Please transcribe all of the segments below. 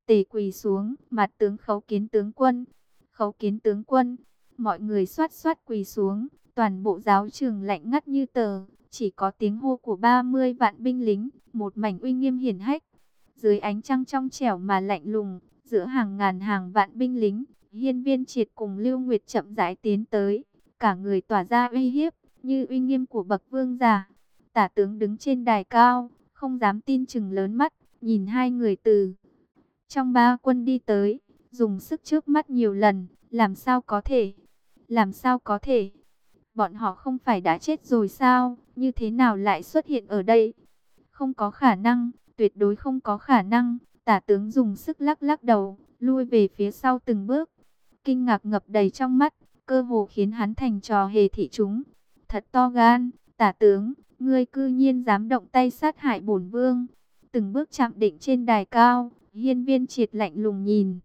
Tề quỳ xuống, mặt tướng khấu kiến tướng quân. Khấu kiến tướng quân. Mọi người xoát xoát quỳ xuống, toàn bộ giáo trường lạnh ngắt như tờ, chỉ có tiếng hô của 30 vạn binh lính, một mảnh uy nghiêm hiển hách. Dưới ánh trăng trong trẻo mà lạnh lùng, giữa hàng ngàn hàng vạn binh lính, Hiên Viên Triệt cùng Lưu Nguyệt chậm rãi tiến tới, cả người tỏa ra uy hiếp, như uy nghiêm của bậc vương giả. Tả tướng đứng trên đài cao, không dám tin chừng lớn mắt, nhìn hai người từ trong ba quân đi tới, dùng sức chớp mắt nhiều lần, làm sao có thể? Làm sao có thể? Bọn họ không phải đã chết rồi sao? Như thế nào lại xuất hiện ở đây? Không có khả năng, tuyệt đối không có khả năng. Tả tướng dùng sức lắc lắc đầu, lui về phía sau từng bước. Kinh ngạc ngập đầy trong mắt, cơ hồ khiến hắn thành trò hề thị chúng. Thật to gan, tả tướng, ngươi cư nhiên dám động tay sát hại bổn vương. Từng bước chạm định trên đài cao, Hiên Viên Triệt lạnh lùng nhìn.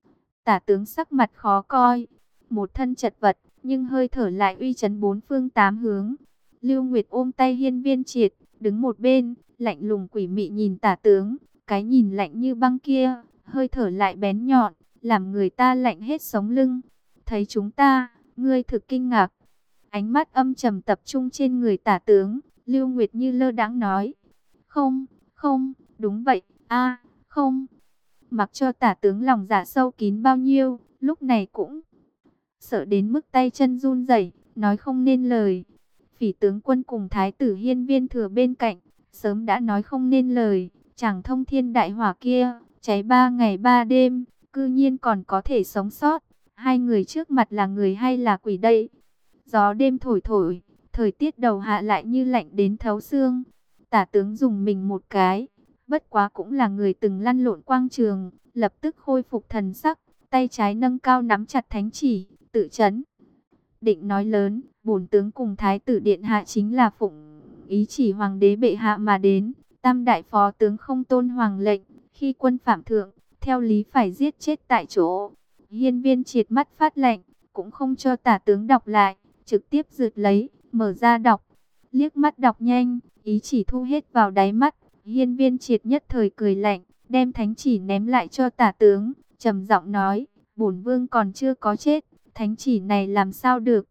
Tả tướng sắc mặt khó coi, một thân chật vật, nhưng hơi thở lại uy chấn bốn phương tám hướng. Lưu Nguyệt ôm tay Hiên Viên Triệt, đứng một bên, lạnh lùng quỷ mị nhìn tả tướng, cái nhìn lạnh như băng kia, hơi thở lại bén nhọn, làm người ta lạnh hết sống lưng. Thấy chúng ta, ngươi thực kinh ngạc. Ánh mắt âm trầm tập trung trên người tả tướng, Lưu Nguyệt như lơ đãng nói. Không, không, đúng vậy, không. Mặc cho tả tướng lòng dạ sâu kín bao nhiêu, lúc này cũng sợ đến mức tay chân run rẩy, nói không nên lời. Phỉ tướng quân cùng thái tử Hiên Viên Thừa bên cạnh, sớm đã nói không nên lời, chẳng thông thiên đại hỏa kia, cháy 3 ngày 3 đêm, cư nhiên còn có thể sống sót. Hai người trước mặt là người hay là quỷ đây? Gió đêm thổi thổi, thời tiết đầu hạ lại như lạnh đến thấu xương. Tả tướng dùng mình một cái, bất quá cũng là người từng lăn lộn quang trường, lập tức khôi phục thần sắc, tay trái nâng cao nắm chặt thánh chỉ, tự chấn. Định nói lớn, bổn tướng cùng thái tử điện hạ chính là phụng ý chỉ hoàng đế bệ hạ mà đến, tam đại phó tướng không tôn hoàng lệnh, khi quân phạm thượng, theo lý phải giết chết tại chỗ. Hiên Viên Triệt mắt phát lạnh, cũng không cho tả tướng đọc lại, trực tiếp rượt lấy, mở ra đọc, liếc mắt đọc nhanh, ý chỉ thu hết vào đáy mắt. Hiên Viên Triệt nhất thời cười lạnh, đem thánh chỉ ném lại cho tả tướng, trầm giọng nói, bổn vương còn chưa có chết, thánh chỉ này làm sao được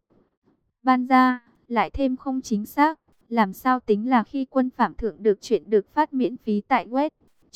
ban ra, lại thêm không chính xác, làm sao tính là khi quân phạm thượng được chuyện được phát miễn phí tại web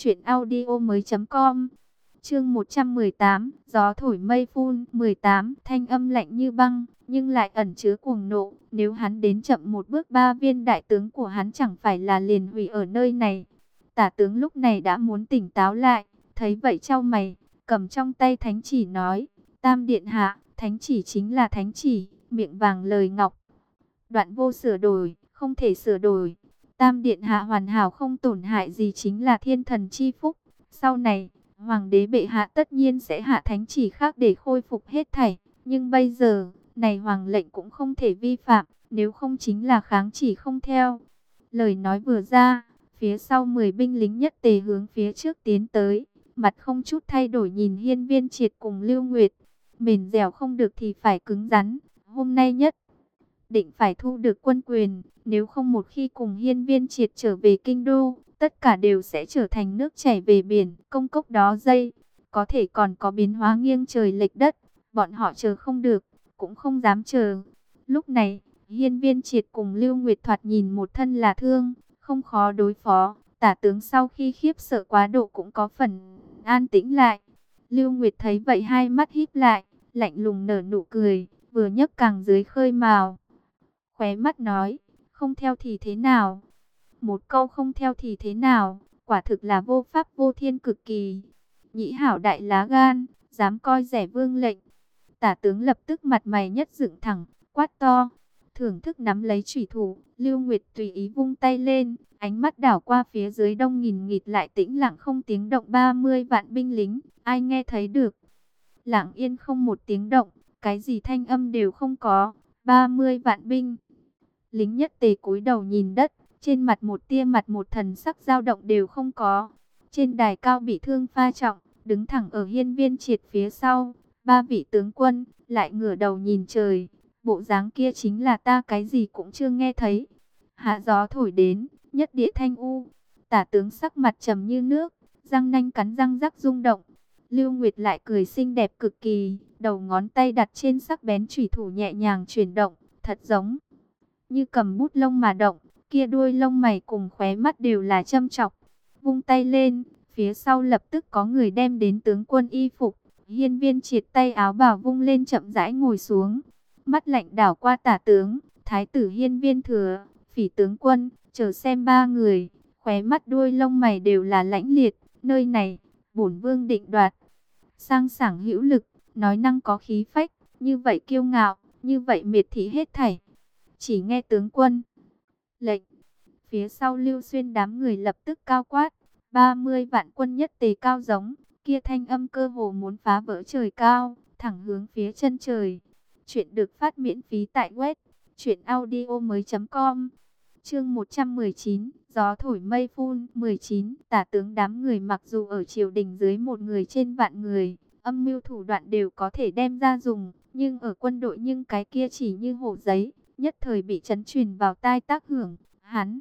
truyệnaudiomoi.com. Chương 118, gió thổi mây phun. 18, thanh âm lạnh như băng, nhưng lại ẩn chứa cuồng nộ. Nếu hắn đến chậm một bước, 3 viên đại tướng của hắn chẳng phải là liền hủy ở nơi này. Tả tướng lúc này đã muốn tỉnh táo lại, thấy vậy chau mày, cầm trong tay thánh chỉ nói, Tam điện hạ, thánh chỉ chính là thánh chỉ, miệng vàng lời ngọc, đoạn vô sửa đổi, không thể sửa đổi. Tam điện hạ hoàn hảo không tổn hại gì chính là thiên thần chi phúc. Sau này, hoàng đế bệ hạ tất nhiên sẽ hạ thánh chỉ khác để khôi phục hết thảy. Nhưng bây giờ, này hoàng lệnh cũng không thể vi phạm, nếu không chính là kháng chỉ không theo. Lời nói vừa ra, phía sau 10 binh lính nhất tề hướng phía trước tiến tới, mặt không chút thay đổi nhìn Hiên Viên Triệt cùng Lưu Nguyệt. Mềm dẻo không được thì phải cứng rắn, hôm nay nhất định phải thu được quân quyền, nếu không một khi cùng Hiên Viên Triệt trở về kinh đô, tất cả đều sẽ trở thành nước chảy về biển, công cốc đó dây, có thể còn có biến hóa nghiêng trời lệch đất, bọn họ chờ không được, cũng không dám chờ. Lúc này, Hiên Viên Triệt cùng Lưu Nguyệt thoạt nhìn một thân là thương, không khó đối phó, tả tướng sau khi khiếp sợ quá độ cũng có phần an tĩnh lại. Lưu Nguyệt thấy vậy hai mắt híp lại, lạnh lùng nở nụ cười, vừa nhấc càng dưới khơi mào. Khóe mắt nói, không theo thì thế nào? Một câu không theo thì thế nào, quả thực là vô pháp vô thiên cực kỳ. Nhĩ hảo đại lá gan, dám coi rẻ vương lệnh. Tả tướng lập tức mặt mày nhất dựng thẳng, quát to. Thưởng thức nắm lấy chủy thủ, Lưu Nguyệt tùy ý vung tay lên, ánh mắt đảo qua phía dưới đông nghìn nghịt lại tĩnh lặng không tiếng động 30 vạn binh lính, ai nghe thấy được. Lặng yên không một tiếng động, cái gì thanh âm đều không có, 30 vạn binh lính nhất tề cúi đầu nhìn đất, trên mặt một tia mặt một thần sắc dao động đều không có. Trên đài cao bị thương pha trọng, đứng thẳng ở Hiên Viên Triệt phía sau, 3 vị tướng quân lại ngửa đầu nhìn trời, bộ dáng kia chính là ta cái gì cũng chưa nghe thấy. Hạ gió thổi đến, nhất địa thanh u, tả tướng sắc mặt trầm như nước, răng nanh cắn răng rắc rung động. Lưu Nguyệt lại cười xinh đẹp cực kỳ, đầu ngón tay đặt trên sắc bén chủy thủ nhẹ nhàng chuyển động, thật giống như cầm bút lông mà động, kia đuôi lông mày cùng khóe mắt đều là châm chọc. Vung tay lên, phía sau lập tức có người đem đến tướng quân y phục. Hiên Viên Triệt tay áo bào vung lên chậm rãi ngồi xuống, mắt lạnh đảo qua Tả tướng, Thái tử Hiên Viên Thừa, Phỉ tướng quân, chờ xem ba người, khóe mắt đuôi lông mày đều là lãnh liệt. Nơi này, bổn vương định đoạt. Sang sảng hữu lực, nói năng có khí phách, như vậy kiêu ngạo, như vậy miệt thị hết thảy. Chỉ nghe tướng quân lệnh, phía sau Lưu Xuyên đám người lập tức cao quát, 30 vạn quân nhất tề cao giống, kia thanh âm cơ hồ muốn phá vỡ trời cao, thẳng hướng phía chân trời. Chuyện được phát miễn phí tại web truyệnaudiomoi.com. Chương 119, gió thổi mây phun. 19. Tả tướng đám người mặc dù ở triều đình dưới một người trên vạn người, âm mưu thủ đoạn đều có thể đem ra dùng, nhưng ở quân đội nhưng cái kia chỉ như hổ giấy, nhất thời bị chấn truyền vào tai tác hưởng, hắn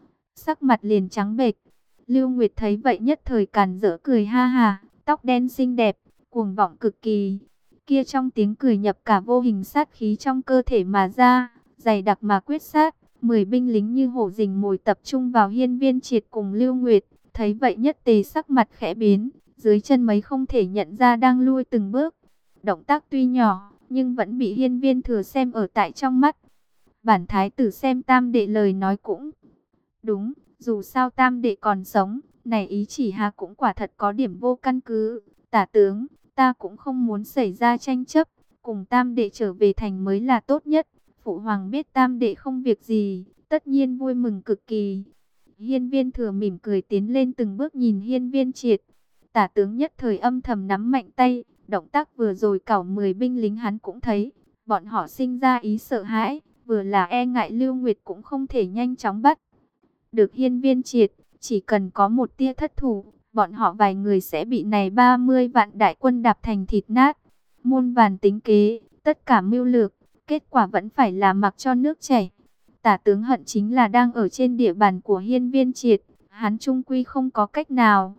sắc mặt liền trắng bệch. Lưu Nguyệt thấy vậy nhất thời càn rỡ cười ha ha, tóc đen xinh đẹp, cuồng vọng cực kỳ. Kia trong tiếng cười nhập cả vô hình sát khí trong cơ thể mà ra, dày đặc mà quyết sát. 10 binh lính như hổ rình mồi tập trung vào Hiên Viên Triệt cùng Lưu Nguyệt, thấy vậy nhất tề sắc mặt khẽ biến, dưới chân mấy không thể nhận ra đang lui từng bước. Động tác tuy nhỏ, nhưng vẫn bị Hiên Viên Thừa xem ở tại trong mắt. Bản thái tử xem tam đệ lời nói cũng đúng, dù sao tam đệ còn sống, này ý chỉ hà cũng quả thật có điểm vô căn cứ. Tả tướng, ta cũng không muốn xảy ra tranh chấp, cùng tam đệ trở về thành mới là tốt nhất. Phụ hoàng biết tam đệ không việc gì, tất nhiên vui mừng cực kỳ. Hiên Viên Thừa mỉm cười tiến lên từng bước nhìn Hiên Viên Triệt. Tả tướng nhất thời âm thầm nắm mạnh tay, động tác vừa rồi cảo 10 binh lính hắn cũng thấy, bọn họ sinh ra ý sợ hãi, vừa là e ngại Lưu Nguyệt cũng không thể nhanh chóng bắt được Hiên Viên Triệt, chỉ cần có một tia thất thủ, bọn họ vài người sẽ bị này 30 vạn đại quân đạp thành thịt nát. Muôn vàn tính kế, tất cả mưu lược, kết quả vẫn phải là mặc cho nước chảy. Tả tướng hận chính là đang ở trên địa bàn của Hiên Viên Triệt, hắn trung quy không có cách nào.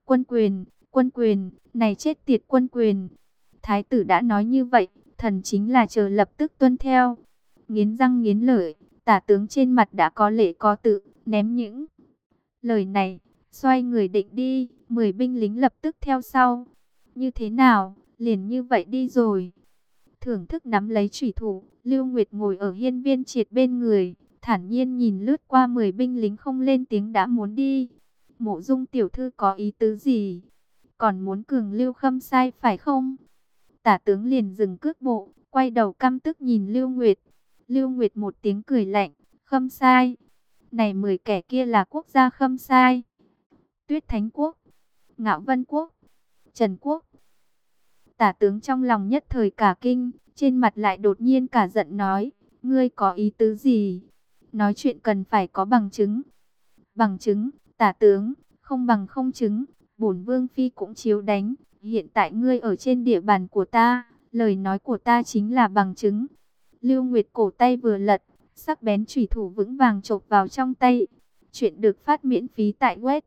Quân quyền, này chết tiệt quân quyền. Thái tử đã nói như vậy, thần chính là chờ lập tức tuân theo. Nghiến răng nghiến lợi, tả tướng trên mặt đã có lệ có tự, ném những lời này, xoay người định đi, 10 binh lính lập tức theo sau. Như thế nào, liền như vậy đi rồi. Thưởng thức nắm lấy chủy thủ, Lưu Nguyệt ngồi ở Hiên Viên Triệt bên người, thản nhiên nhìn lướt qua 10 binh lính không lên tiếng đã muốn đi. Mộ Dung tiểu thư có ý tứ gì? Còn muốn cường Lưu Khâm sai phải không? Tả tướng liền dừng cước bộ, quay đầu căm tức nhìn Lưu Nguyệt. Lưu Nguyệt một tiếng cười lạnh, Khâm sai. Này 10 kẻ kia là quốc gia Khâm sai. Tuyết Thánh Quốc, Ngạo Vân Quốc, Trần Quốc. Tả tướng trong lòng nhất thời cả kinh, trên mặt lại đột nhiên cả giận nói, ngươi có ý tứ gì? Nói chuyện cần phải có bằng chứng. Bằng chứng, tả tướng, không bằng không chứng, bổn vương phi cũng chiếu đánh. Hiện tại ngươi ở trên địa bàn của ta, lời nói của ta chính là bằng chứng. Lưu Nguyệt cổ tay vừa lật, sắc bén chủy thủ vững vàng chộp vào trong tay. Chuyện được phát miễn phí tại web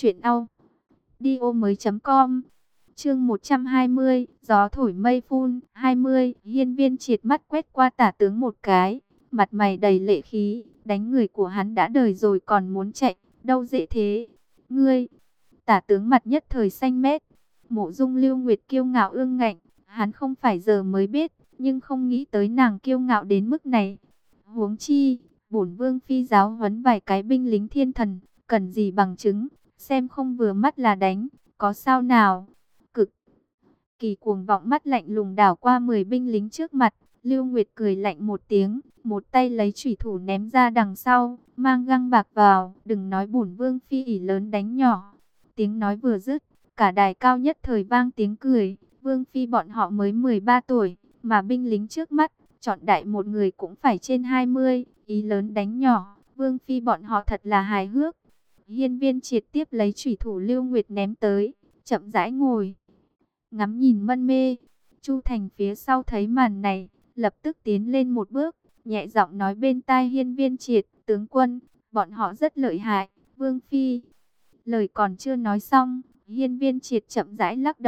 truyệnaudiomoi.com. Chương 120, gió thổi mây phun. 20. Hiên Viên Triệt mắt quét qua tả tướng một cái, mặt mày đầy lệ khí, đánh người của hắn đã đời rồi còn muốn chạy, đâu dễ thế. Ngươi, tả tướng mặt nhất thời xanh mét. Mộ Dung Lưu Nguyệt kiêu ngạo ương ngạnh, hắn không phải giờ mới biết, nhưng không nghĩ tới nàng kiêu ngạo đến mức này. Huống chi, bổn vương phi giáo huấn vài cái binh lính thiên thần, cần gì bằng chứng, xem không vừa mắt là đánh, có sao nào. Cực kỳ cuồng vọng mắt lạnh lùng đảo qua 10 binh lính trước mặt, Lưu Nguyệt cười lạnh một tiếng, một tay lấy chủy thủ ném ra đằng sau, mang găng bạc vào, đừng nói bổn vương phi ỷ lớn đánh nhỏ. Tiếng nói vừa dứt, cả đài cao nhất thời vang tiếng cười, vương phi bọn họ mới 13 tuổi, mà binh lính trước mắt, chọn đại một người cũng phải trên 20, ý lớn đánh nhỏ, vương phi bọn họ thật là hài hước. Hiên Viên Triệt tiếp lấy chủy thủ Lưu Nguyệt ném tới, chậm rãi ngồi, ngắm nhìn mân mê. Chu Thành phía sau thấy màn này, lập tức tiến lên một bước, nhẹ giọng nói bên tai Hiên Viên Triệt, tướng quân, bọn họ rất lợi hại, vương phi. Lời còn chưa nói xong, Hiên Viên Triệt chậm rãi lắc đầu,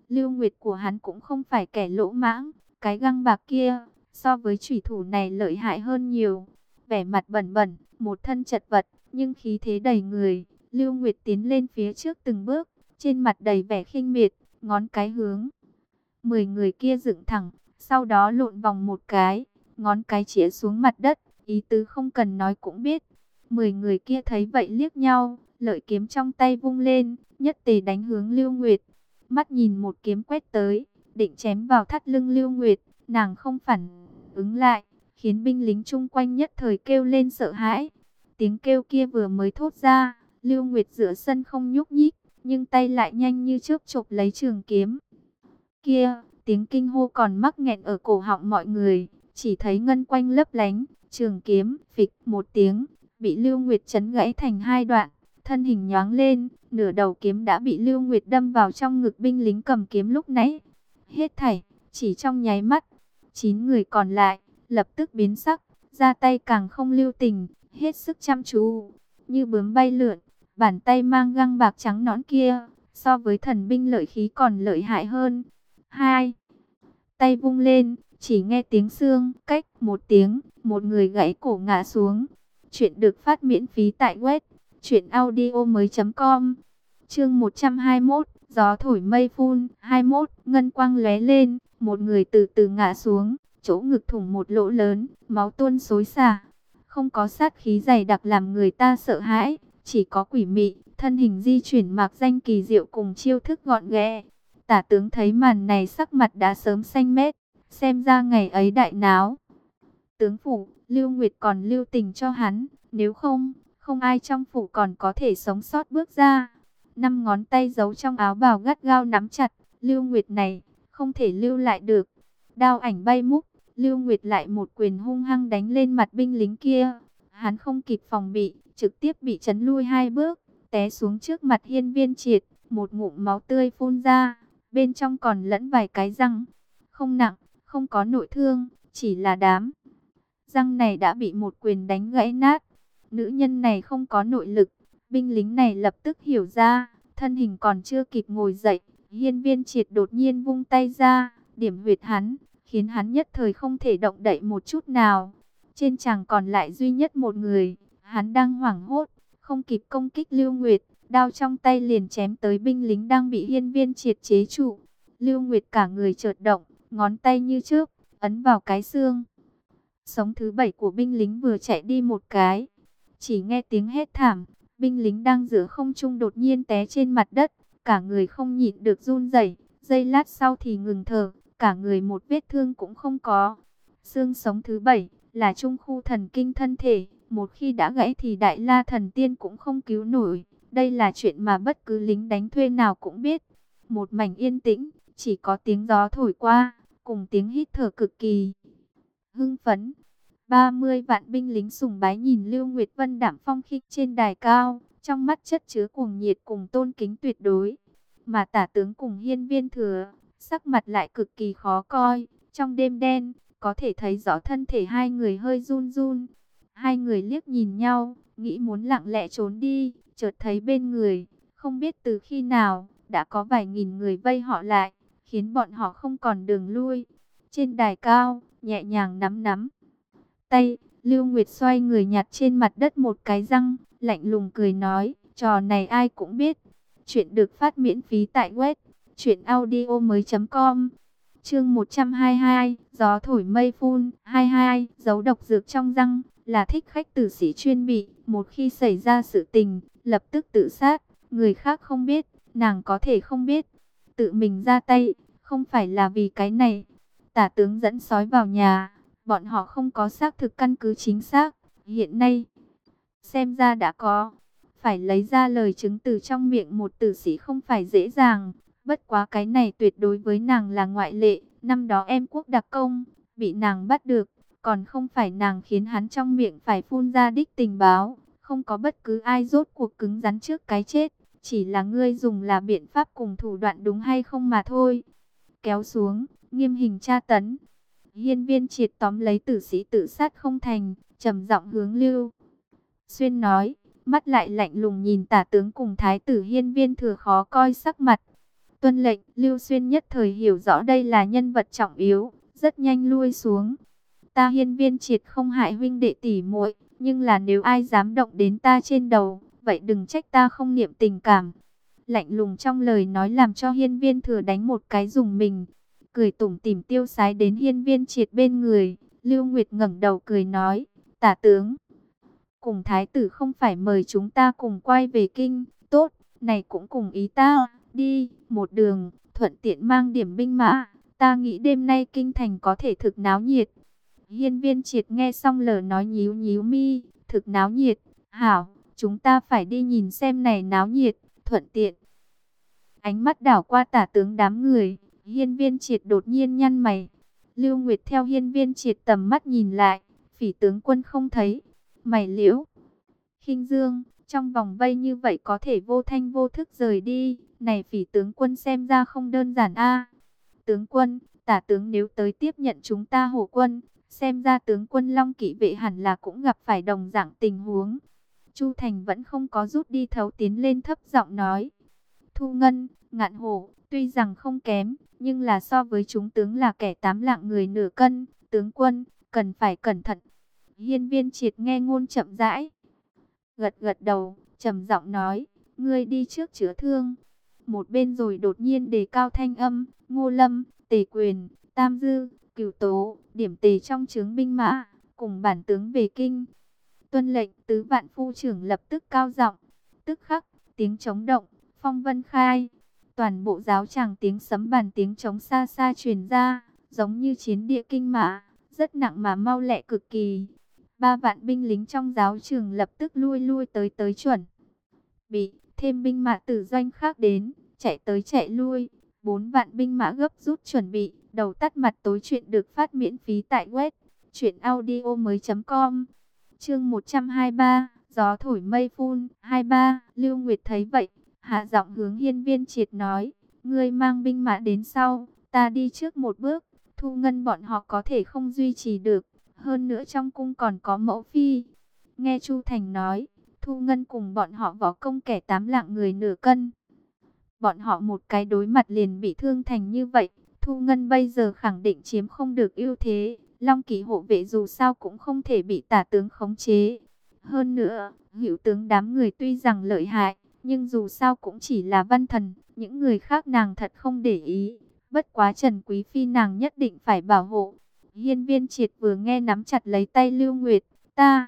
Lưu Nguyệt của hắn cũng không phải kẻ lỗ mãng, cái găng bạc kia so với chủy thủ này lợi hại hơn nhiều. Vẻ mặt bẩn bẩn, một thân chật vật, nhưng khí thế đầy người. Lưu Nguyệt tiến lên phía trước từng bước, trên mặt đầy vẻ khinh miệt, ngón cái hướng 10 người kia dựng thẳng, sau đó lộn vòng một cái, ngón cái chĩa xuống mặt đất, ý tứ không cần nói cũng biết. 10 người kia thấy vậy liếc nhau, lợi kiếm trong tay vung lên, nhất tề đánh hướng Lưu Nguyệt. Mắt nhìn một kiếm quét tới, định chém vào thắt lưng Lưu Nguyệt, nàng không phản ứng lại, khiến binh lính chung quanh nhất thời kêu lên sợ hãi. Tiếng kêu kia vừa mới thốt ra, Lưu Nguyệt giữa sân không nhúc nhích, nhưng tay lại nhanh như chớp chộp lấy trường kiếm. Kia, tiếng kinh hô còn mắc nghẹn ở cổ họng mọi người, chỉ thấy ngân quanh lấp lánh, trường kiếm phịch một tiếng, bị Lưu Nguyệt chấn gãy thành hai đoạn, thân hình nhoáng lên, nửa đầu kiếm đã bị Lưu Nguyệt đâm vào trong ngực binh lính cầm kiếm lúc nãy. Hết thảy, chỉ trong nháy mắt, 9 người còn lại lập tức biến sắc, ra tay càng không lưu tình, hết sức chăm chú, như bướm bay lượn. Bàn tay mang găng bạc trắng nõn kia, so với thần binh lợi khí còn lợi hại hơn. Hai tay vung lên, chỉ nghe tiếng xương cách một tiếng, một người gãy cổ ngã xuống. Chuyện được phát miễn phí tại web truyệnaudiomoi.com. Chương 121, gió thổi mây phun. 21, ngân quang lóe lên, một người từ từ ngã xuống, chỗ ngực thủng một lỗ lớn, máu tuôn xối xả. Không có sát khí dày đặc làm người ta sợ hãi, chỉ có quỷ mị, thân hình di chuyển mạc danh kỳ diệu cùng chiêu thức gọn ghẽ. Tả tướng thấy màn này sắc mặt đã sớm xanh mét, xem ra ngày ấy đại náo. Tướng phủ, Lưu Nguyệt còn lưu tình cho hắn, nếu không, không ai trong phủ còn có thể sống sót bước ra. 5 ngón tay giấu trong áo bào gắt gao nắm chặt, Lưu Nguyệt này, không thể lưu lại được. Đao ảnh bay múc, Lưu Nguyệt lại một quyền hung hăng đánh lên mặt binh lính kia. Hắn không kịp phòng bị, trực tiếp bị chấn lui 2 bước, té xuống trước mặt Hiên Viên Triệt, một ngụm máu tươi phun ra, bên trong còn lẫn vài cái răng. Không nặng, không có nội thương, chỉ là đám răng này đã bị một quyền đánh gãy nát. Nữ nhân này không có nội lực, binh lính này lập tức hiểu ra, thân hình còn chưa kịp ngồi dậy, Hiên Viên Triệt đột nhiên vung tay ra, điểm huyệt hắn, khiến hắn nhất thời không thể động đậy một chút nào. Trên tràng còn lại duy nhất một người, hắn đang hoảng hốt, không kịp công kích Lưu Nguyệt, đao trong tay liền chém tới binh lính đang bị Hiên Viên Triệt chế trụ. Lưu Nguyệt cả người chợt động, ngón tay như chớp ấn vào cái xương sống thứ 7 của binh lính vừa chạy đi một cái. Chỉ nghe tiếng hét thảm, binh lính đang giữa không trung đột nhiên té trên mặt đất, cả người không nhịn được run rẩy, giây lát sau thì ngừng thở, cả người một vết thương cũng không có. Xương sống thứ 7 là trung khu thần kinh thân thể, một khi đã gãy thì Đại La thần tiên cũng không cứu nổi. Đây là chuyện mà bất cứ lính đánh thuê nào cũng biết. Một mảnh yên tĩnh, chỉ có tiếng gió thổi qua, cùng tiếng hít thở cực kỳ hưng phấn. 30 vạn binh lính sùng bái nhìn Lưu Nguyệt Vân đảm phong khinh trên đài cao, trong mắt chất chứa cuồng nhiệt cùng tôn kính tuyệt đối. Mà tả tướng cùng Hiên Viên Thừa, sắc mặt lại cực kỳ khó coi, trong đêm đen, có thể thấy rõ thân thể hai người hơi run run. Hai người liếc nhìn nhau, nghĩ muốn lặng lẽ trốn đi, chợt thấy bên người, không biết từ khi nào, đã có vài nghìn người vây họ lại, khiến bọn họ không còn đường lui. Trên đài cao, nhẹ nhàng nắm nắm tay, Lưu Nguyệt xoay người nhặt trên mặt đất một cái răng, lạnh lùng cười nói, trò này ai cũng biết. Chuyện được phát miễn phí tại web truyệnaudiomoi.com. Chương 122, gió thổi mây phun. 22, giấu độc dược trong răng, là thích khách tử sĩ chuyên bị, một khi xảy ra sự tình, lập tức tự sát, người khác không biết, nàng có thể không biết. Tự mình ra tay, không phải là vì cái này. Tả tướng dẫn sói vào nhà, bọn họ không có xác thực căn cứ chính xác, hiện nay xem ra đã có. Phải lấy ra lời chứng từ trong miệng một tử sĩ không phải dễ dàng, bất quá cái này tuyệt đối với nàng là ngoại lệ. Năm đó em quốc đặc công, bị nàng bắt được, còn không phải nàng khiến hắn trong miệng phải phun ra đích tình báo. Không có bất cứ ai rốt cuộc cứng rắn trước cái chết, chỉ là ngươi dùng là biện pháp cùng thủ đoạn đúng hay không mà thôi. Kéo xuống, nghiêm hình tra tấn. Hiên Viên Triệt tóm lấy tử sĩ tự sát không thành, trầm giọng hướng Lưu Xuyên nói, mắt lại lạnh lùng nhìn tả tướng cùng thái tử Hiên Viên Thừa khó coi sắc mặt. Tuân lệnh. Lưu Xuyên nhất thời hiểu rõ đây là nhân vật trọng yếu, rất nhanh lui xuống. Ta Hiên Viên Triệt không hại huynh đệ tỷ muội, nhưng là nếu ai dám động đến ta trên đầu, vậy đừng trách ta không niệm tình cảm. Lạnh lùng trong lời nói làm cho Hiên Viên Thừa đánh một cái rùng mình, cười tủm tỉm tiêu sái đến Hiên Viên Triệt bên người. Lưu Nguyệt ngẩng đầu cười nói, tả tướng, cùng thái tử không phải mời chúng ta cùng quay về kinh, tốt, này cũng cùng ý ta, đi, một đường, thuận tiện mang điểm binh mã, ta nghĩ đêm nay kinh thành có thể thực náo nhiệt. Hiên Viên Triệt nghe xong lời nói nhíu nhíu mi, thực náo nhiệt, hảo, chúng ta phải đi nhìn xem này náo nhiệt, thuận tiện. Ánh mắt đảo qua tả tướng đám người, Hiên Viên Triệt đột nhiên nhăn mày. Lưu Nguyệt theo Hiên Viên Triệt tầm mắt nhìn lại, Phỉ tướng quân không thấy. Mày liễu, khinh dương, trong vòng vây như vậy có thể vô thanh vô thức rời đi. Này Phỉ tướng quân xem ra không đơn giản a. Tướng quân, tả tướng nếu tới tiếp nhận chúng ta Hổ quân, xem ra tướng quân Long Kỵ vệ hẳn là cũng gặp phải đồng dạng tình huống. Chu Thành vẫn không có rút đi thấu tiến lên thấp giọng nói. Thu Ngân, Ngạn Hổ, tuy rằng không kém, nhưng là so với chúng tướng là kẻ tám lạng người nửa cân, tướng quân, cần phải cẩn thận. Hiên Viên Triệt nghe ngôn chậm rãi, gật gật đầu, trầm giọng nói, ngươi đi trước chữa thương. Một bên rồi đột nhiên đề cao thanh âm, Ngô Lâm, Tề Quyền, Tam Dư, Cửu Tố, điểm tề trong trướng binh mã, cùng bản tướng về kinh. Tuân lệnh. Tứ vạn phu trưởng lập tức cao giọng, tức khắc, tiếng trống động, phong vân khai. Toàn bộ giáo tràng tiếng sấm bàn tiếng trống xa xa truyền ra, giống như chiến địa kinh mã, rất nặng mà mau lẹ cực kỳ. 3 vạn binh lính trong giáo trường lập tức lui lui tới chuẩn bị, thêm binh mã từ doanh khác đến, chạy tới chạy lui. 4 vạn binh mã gấp rút chuẩn bị, đầu tắt mặt tối. Chuyện được phát miễn phí tại web truyệnaudiomoi.com. Chương 123, gió thổi mây phun. 23. Lưu Nguyệt thấy vậy, hạ giọng hướng Hiên Viên Triệt nói, ngươi mang binh mã đến sau, ta đi trước một bước. Thu Ngân bọn họ có thể không duy trì được, hơn nữa trong cung còn có mẫu phi. Nghe Chu Thành nói, Thu Ngân cùng bọn họ võ công kẻ tám lạng người nửa cân. Bọn họ một cái đối mặt liền bị thương thành như vậy, Thu Ngân bây giờ khẳng định chiếm không được ưu thế. Long Kỵ hộ vệ dù sao cũng không thể bị tả tướng khống chế. Hơn nữa, hữu tướng đám người tuy rằng lợi hại, nhưng dù sao cũng chỉ là văn thần, những người khác nàng thật không để ý. Bất quá Trần Quý Phi nàng nhất định phải bảo hộ. Hiên Viên Triệt vừa nghe nắm chặt lấy tay Lưu Nguyệt, ta,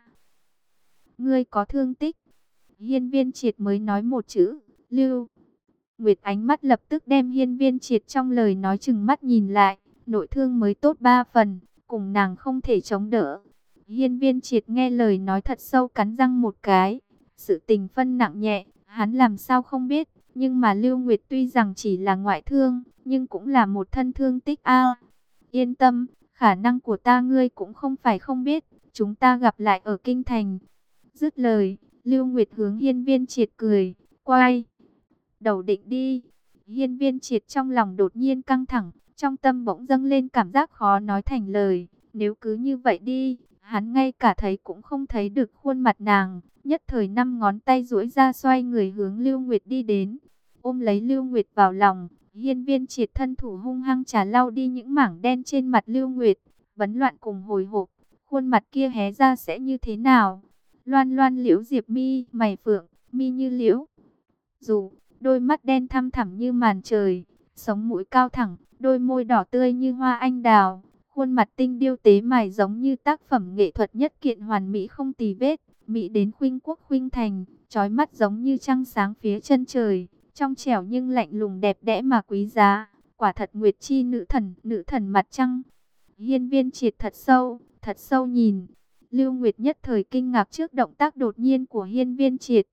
ngươi có thương tích. Hiên Viên Triệt mới nói một chữ, Lưu Nguyệt ánh mắt lập tức đem Hiên Viên Triệt trong lời nói chừng mắt nhìn lại, nội thương mới tốt 3 phần, cùng nàng không thể chống đỡ. Hiên Viên Triệt nghe lời nói thật sâu cắn răng một cái, sự tình phân nặng nhẹ, hắn làm sao không biết, nhưng mà Lưu Nguyệt tuy rằng chỉ là ngoại thương, nhưng cũng là một thân thương tích a. Yên tâm, khả năng của ta ngươi cũng không phải không biết, chúng ta gặp lại ở kinh thành. Dứt lời, Lưu Nguyệt hướng Hiên Viên Triệt cười, quay đầu định đi. Hiên Viên Triệt trong lòng đột nhiên căng thẳng, trong tâm bỗng dâng lên cảm giác khó nói thành lời. Nếu cứ như vậy đi, hắn ngay cả thấy cũng không thấy được khuôn mặt nàng. Nhất thời 5 ngón tay duỗi ra xoay người hướng Lưu Nguyệt đi đến, ôm lấy Lưu Nguyệt vào lòng. Hiên Viên Triệt thân thủ hung hăng trà lau đi những mảng đen trên mặt Lưu Nguyệt, bấn loạn cùng hồi hộp, khuôn mặt kia hé ra sẽ như thế nào? Loan loan liễu diệp mi, mày phượng, mi như liễu dù, đôi mắt đen thăm thẳm như màn trời, sống mũi cao thẳng, đôi môi đỏ tươi như hoa anh đào, khuôn mặt tinh điêu tế mài giống như tác phẩm nghệ thuật nhất kiện hoàn mỹ không tì vết, mỹ đến khuynh quốc khuynh thành, chói mắt giống như trăng sáng phía chân trời, trong trẻo nhưng lạnh lùng đẹp đẽ mà quý giá, quả thật nguyệt chi nữ thần mặt trăng. Hiên Viên Triệt thật sâu nhìn. Lưu Nguyệt nhất thời kinh ngạc trước động tác đột nhiên của Hiên Viên Triệt.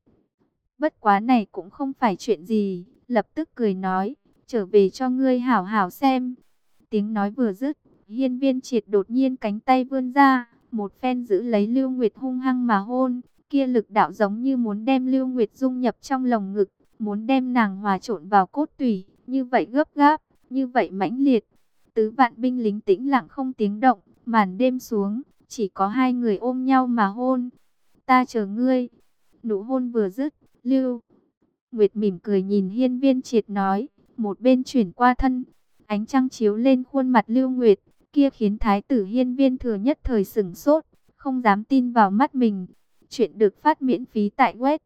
Bất quá này cũng không phải chuyện gì, lập tức cười nói, trở về cho ngươi hảo hảo xem. Tiếng nói vừa dứt, Hiên Viên Triệt đột nhiên cánh tay vươn ra, một phen giữ lấy Lưu Nguyệt hung hăng mà hôn, kia lực đạo giống như muốn đem Lưu Nguyệt dung nhập trong lồng ngực, muốn đem nàng hòa trộn vào cốt tủy, như vậy gấp gáp, như vậy mãnh liệt. Tứ vạn binh lính tĩnh lặng không tiếng động, màn đêm xuống, chỉ có 2 người ôm nhau mà hôn. Ta chờ ngươi. Nụ hôn vừa dứt, Lưu Nguyệt mỉm cười nhìn Hiên Viên Triệt nói, một bên chuyển qua thân. Ánh trăng chiếu lên khuôn mặt Lưu Nguyệt, kia khiến Thái tử Hiên Viên Thừa nhất thời sửng sốt, không dám tin vào mắt mình. Chuyện được phát miễn phí tại web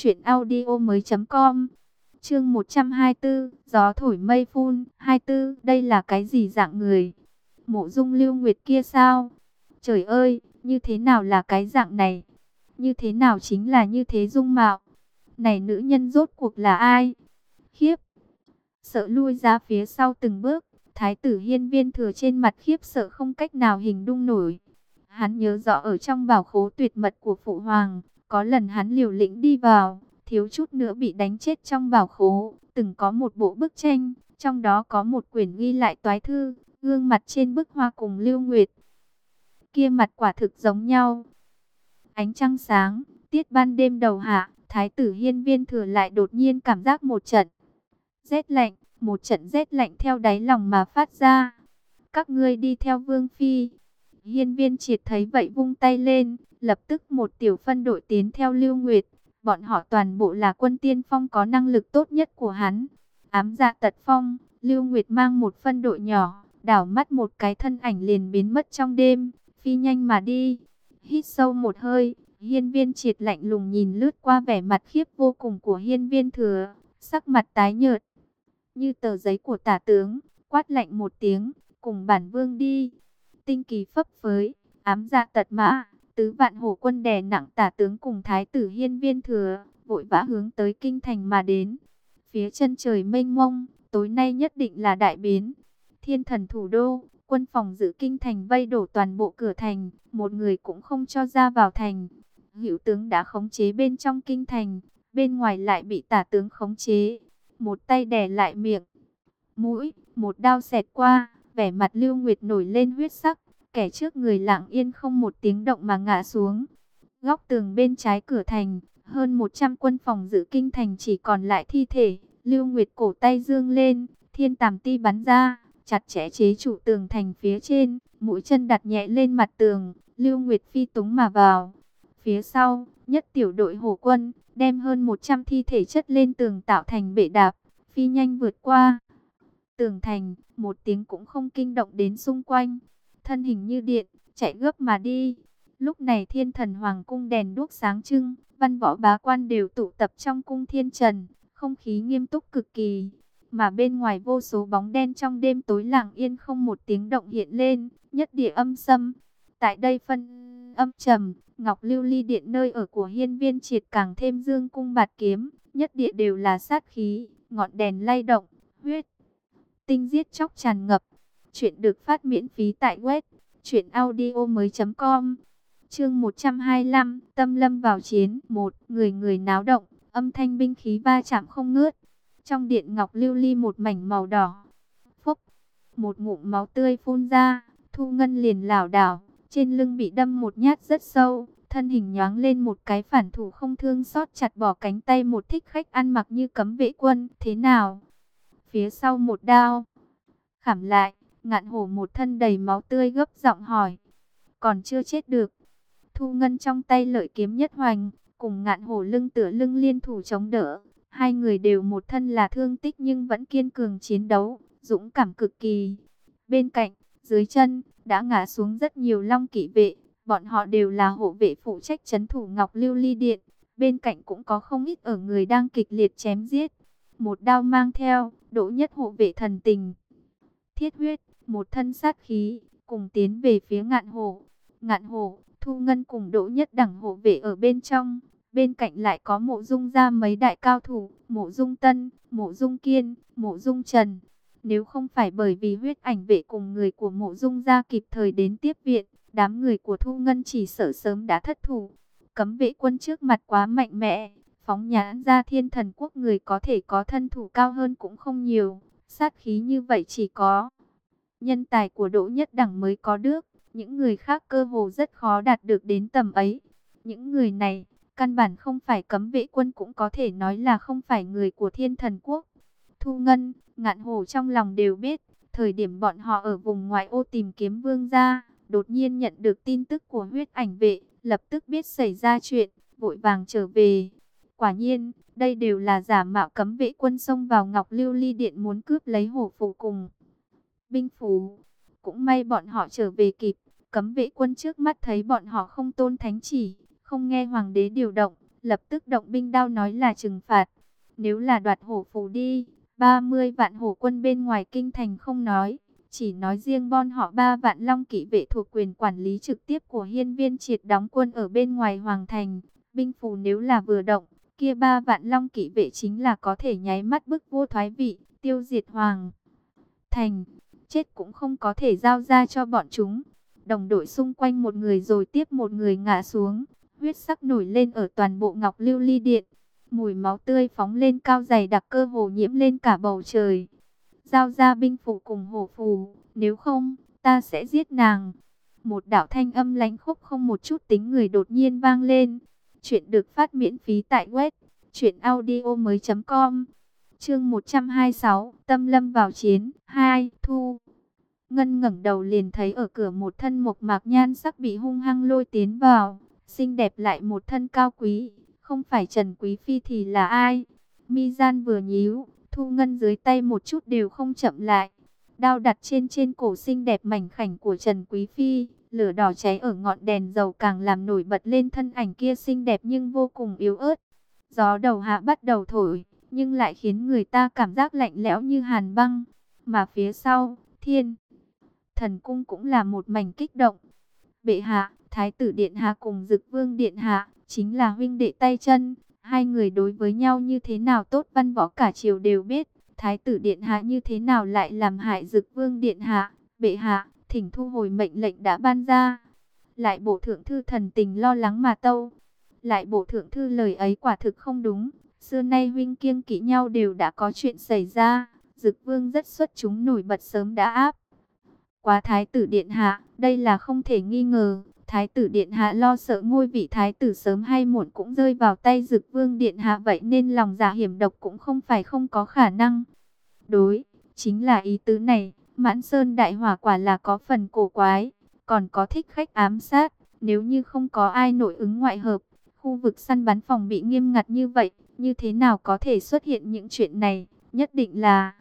truyệnaudiomoi.com. Chương 124, gió thổi mây phun. 24, đây là cái gì dạng người? Mộ Dung Lưu Nguyệt kia sao? Trời ơi, như thế nào là cái dạng này? Như thế nào chính là như thế dung mạo? Này nữ nhân rốt cuộc là ai? Khiếp! Sợ lui ra phía sau từng bước, Thái tử Hiên Viên Thừa trên mặt khiếp sợ không cách nào hình dung nổi. Hắn nhớ rõ ở trong bảo khố tuyệt mật của Phụ Hoàng, có lần hắn liều lĩnh đi vào, thiếu chút nữa bị đánh chết trong bảo khố. Từng có một bộ bức tranh, trong đó có một quyển ghi lại toái thư, gương mặt trên bức hoa cùng Lưu Nguyệt. Kia mặt quả thực giống nhau. Ánh trăng sáng, tiết ban đêm đầu hạ, Thái tử Hiên Viên Thừa lại đột nhiên cảm giác một trận rét lạnh, một trận rét lạnh theo đáy lòng mà phát ra. Các ngươi đi theo Vương Phi. Hiên Viên Triệt thấy vậy vung tay lên, lập tức một tiểu phân đội tiến theo Lưu Nguyệt. Bọn họ toàn bộ là quân tiên phong có năng lực tốt nhất của hắn. Ám dạ tật phong, Lưu Nguyệt mang một phân đội nhỏ, đảo mắt một cái thân ảnh liền biến mất trong đêm, phi nhanh mà đi. Hít sâu một hơi, Hiên Viên Triệt lạnh lùng nhìn lướt qua vẻ mặt khiếp vô cùng của Hiên Viên Thừa, sắc mặt tái nhợt như tờ giấy của tả tướng, quát lạnh một tiếng, cùng bản vương đi. Tinh kỳ phấp phới, ám dạ tật mã, tứ vạn hổ quân đè nặng tả tướng cùng Thái tử Hiên Viên Thừa, vội vã hướng tới kinh thành mà đến. Phía chân trời mênh mông, tối nay nhất định là đại biến. Thiên thần thủ đô, quân phòng giữ kinh thành vây đổ toàn bộ cửa thành, một người cũng không cho ra vào thành. Hữu tướng đã khống chế bên trong kinh thành, bên ngoài lại bị tả tướng khống chế. Một tay đè lại miệng, mũi, một đao xẹt qua, vẻ mặt Lưu Nguyệt nổi lên huyết sắc, kẻ trước người lặng yên không một tiếng động mà ngã xuống. Góc tường bên trái cửa thành, hơn 100 quân phòng giữ kinh thành chỉ còn lại thi thể. Lưu Nguyệt cổ tay dương lên, thiên tàm ti bắn ra, chặt chẽ chế trụ tường thành phía trên, mũi chân đặt nhẹ lên mặt tường, Lưu Nguyệt phi túng mà vào. Phía sau, nhất tiểu đội hổ quân, đem hơn 100 thi thể chất lên tường tạo thành bệ đạp, phi nhanh vượt qua tường thành, một tiếng cũng không kinh động đến xung quanh, thân hình như điện, chạy gấp mà đi. Lúc này Thiên Thần Hoàng cung đèn đuốc sáng trưng, văn võ bá quan đều tụ tập trong cung Thiên Trần, không khí nghiêm túc cực kỳ, mà bên ngoài vô số bóng đen trong đêm tối lặng yên không một tiếng động hiện lên, nhất địa âm sâm. Tại đây phân âm trầm, Ngọc Lưu Ly Điện nơi ở của Hiên Viên Triệt càng thêm dương cung bạt kiếm, nhất địa đều là sát khí, ngọn đèn lay động, huyết tinh giết chóc tràn ngập. Chuyện được phát miễn phí tại web truyệnaudiomoi.com. Chương 125, Tâm Lâm vào chiến. Một, người người náo động, âm thanh binh khí va chạm không ngớt. Trong điện ngọc lưu ly một mảnh màu đỏ. Phốc, một ngụm máu tươi phun ra, Thu Ngân liền lảo đảo, trên lưng bị đâm một nhát rất sâu, thân hình nhoáng lên một cái phản thủ không thương xót chặt bỏ cánh tay một thích khách ăn mặc như cấm vệ quân. Thế nào? Phía sau một đao khảm lại, Ngạn Hổ một thân đầy máu tươi gấp giọng hỏi. Còn chưa chết được. Thu Ngân trong tay lợi kiếm nhất hoành, cùng Ngạn Hổ lưng tựa lưng liên thủ chống đỡ. Hai người đều một thân là thương tích nhưng vẫn kiên cường chiến đấu, dũng cảm cực kỳ. Bên cạnh, dưới chân, đã ngã xuống rất nhiều long kỵ vệ. Bọn họ đều là hộ vệ phụ trách trấn thủ Ngọc Lưu Ly Điện. Bên cạnh cũng có không ít ở người đang kịch liệt chém giết. Một đao mang theo, Đỗ Nhất hộ vệ thần tình thiết huyết, một thân sát khí, cùng tiến về phía Ngạn Hổ. Ngạn Hổ, Thu Ngân cùng Đỗ Nhất đẳng hộ vệ ở bên trong. Bên cạnh lại có Mộ Dung gia mấy đại cao thủ, Mộ Dung Tân, Mộ Dung Kiên, Mộ Dung Trần. Nếu không phải bởi vì huyết ảnh vệ cùng người của Mộ Dung gia kịp thời đến tiếp viện, đám người của Thu Ngân chỉ sợ sớm đã thất thủ. Cấm vệ quân trước mặt quá mạnh mẽ, phóng nhãn ra Thiên Thần quốc người có thể có thân thủ cao hơn cũng không nhiều. Sát khí như vậy chỉ có nhân tài của Đỗ Nhất đẳng mới có được, những người khác cơ hồ rất khó đạt được đến tầm ấy. Những người này, căn bản không phải cấm vệ quân cũng có thể nói là không phải người của Thiên Thần quốc. Thu Ngân, Ngạn Hổ trong lòng đều biết, thời điểm bọn họ ở vùng ngoại ô tìm kiếm vương gia, đột nhiên nhận được tin tức của huyết ảnh vệ, lập tức biết xảy ra chuyện, vội vàng trở về. Quả nhiên, Đây đều là giả mạo cấm vệ quân xông vào Ngọc Lưu Ly Điện muốn cướp lấy hổ phù cùng binh phù. Cũng may bọn họ trở về kịp, cấm vệ quân trước mắt thấy bọn họ không tôn thánh chỉ, không nghe hoàng đế điều động, lập tức động binh đao nói là trừng phạt. Nếu là đoạt hổ phù đi, 30 vạn hổ quân bên ngoài kinh thành không nói, chỉ nói riêng bọn họ 3 vạn long kỵ vệ thuộc quyền quản lý trực tiếp của Hiên Viên Triệt đóng quân ở bên ngoài hoàng thành. Binh phù nếu là vừa động, kia 3 vạn long kỵ vệ chính là có thể nháy mắt bức vua thoái vị, tiêu diệt hoàng thành. Chết cũng không có thể giao ra cho bọn chúng. Đồng đội xung quanh một người rồi tiếp một người ngã xuống, huyết sắc nổi lên ở toàn bộ Ngọc Lưu Ly Điện. Mùi máu tươi phóng lên cao dày đặc cơ hồ nhiễm lên cả bầu trời. Giao ra binh phù cùng hổ phù, nếu không, ta sẽ giết nàng. Một đạo thanh âm lãnh khốc không một chút tính người đột nhiên vang lên. Chuyện được phát miễn phí tại web truyệnaudiomoi.com. Chương 126, Tâm Lâm vào chiến 2, Thu. Ngân ngẩng đầu liền thấy ở cửa một thân mộc mạc nhan sắc bị hung hăng lôi tiến vào, xinh đẹp lại một thân cao quý, không phải Trần Quý phi thì là ai? Mi gian vừa nhíu, Thu Ngân dưới tay một chút đều không chậm lại. Đao đặt trên cổ xinh đẹp mảnh khảnh của Trần Quý phi, lửa đỏ cháy ở ngọn đèn dầu càng làm nổi bật lên thân ảnh kia xinh đẹp nhưng vô cùng yếu ớt. Gió đầu hạ bắt đầu thổi, nhưng lại khiến người ta cảm giác lạnh lẽo như hàn băng. Mà phía sau, Thiên Thần cung cũng là một mảnh kích động. Bệ hạ, Thái tử điện hạ cùng Dực Vương điện hạ chính là huynh đệ tay chân, hai người đối với nhau như thế nào tốt văn võ cả triều đều biết. Thái tử điện hạ như thế nào lại làm hại Dực Vương điện hạ? Bệ hạ, thỉnh thu hồi mệnh lệnh đã ban ra. Lại bộ thượng thư thần tình lo lắng mà tâu. Lại bộ thượng thư lời ấy quả thực không đúng. Xưa nay huynh kiêng kỵ nhau đều đã có chuyện xảy ra. Dực Vương rất xuất chúng nổi bật sớm đã áp quá Thái tử điện hạ, đây là không thể nghi ngờ. Thái tử điện hạ lo sợ ngôi vị thái tử sớm hay muộn cũng rơi vào tay Dực Vương điện hạ, vậy nên lòng dạ hiểm độc cũng không phải không có khả năng. Đối, chính là ý tứ này. Mãn Sơn đại hỏa quả là có phần cổ quái, còn có thích khách ám sát. Nếu như không có ai nội ứng ngoại hợp, khu vực săn bắn phòng bị nghiêm ngặt như vậy, như thế nào có thể xuất hiện những chuyện này? Nhất định là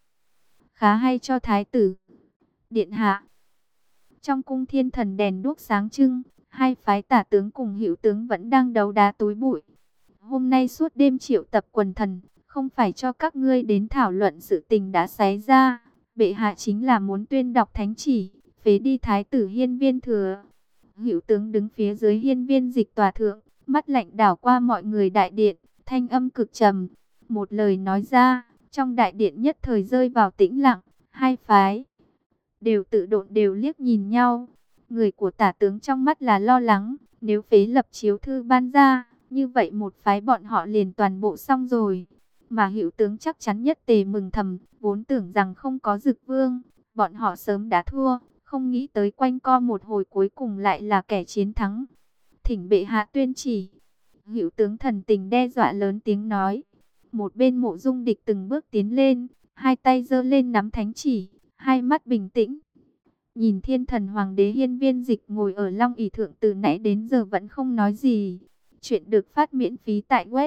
khá hay cho thái tử điện hạ. Trong cung Thiên Thần đèn đuốc sáng trưng, hai phái tả tướng cùng hữu tướng vẫn đang đấu đá túi bụi. Hôm nay suốt đêm triệu tập quần thần, không phải cho các ngươi đến thảo luận sự tình đã xảy ra. Bệ hạ chính là muốn tuyên đọc thánh chỉ, phế đi thái tử Hiên Viên Thừa. Hữu tướng đứng phía dưới Hiên Viên Dịch tòa thượng, mắt lạnh đảo qua mọi người đại điện, thanh âm cực trầm. Một lời nói ra, trong đại điện nhất thời rơi vào tĩnh lặng, hai phái đều tự độn đều liếc nhìn nhau. Người của tả tướng trong mắt là lo lắng, nếu phế lập chiếu thư ban ra, như vậy một phái bọn họ liền toàn bộ xong rồi. Mà hữu tướng chắc chắn nhất tề mừng thầm, vốn tưởng rằng không có Dực Vương, bọn họ sớm đã thua, không nghĩ tới quanh co một hồi cuối cùng lại là kẻ chiến thắng. Thỉnh bệ hạ tuyên chỉ. Hữu tướng thần tình đe dọa lớn tiếng nói. Một bên Mộ Dung Địch từng bước tiến lên, hai tay giơ lên nắm thánh chỉ, hai mắt bình tĩnh. Nhìn Thiên Thần Hoàng đế Hiên Viên Dịch ngồi ở long ỷ thượng từ nãy đến giờ vẫn không nói gì. Chuyện được phát miễn phí tại web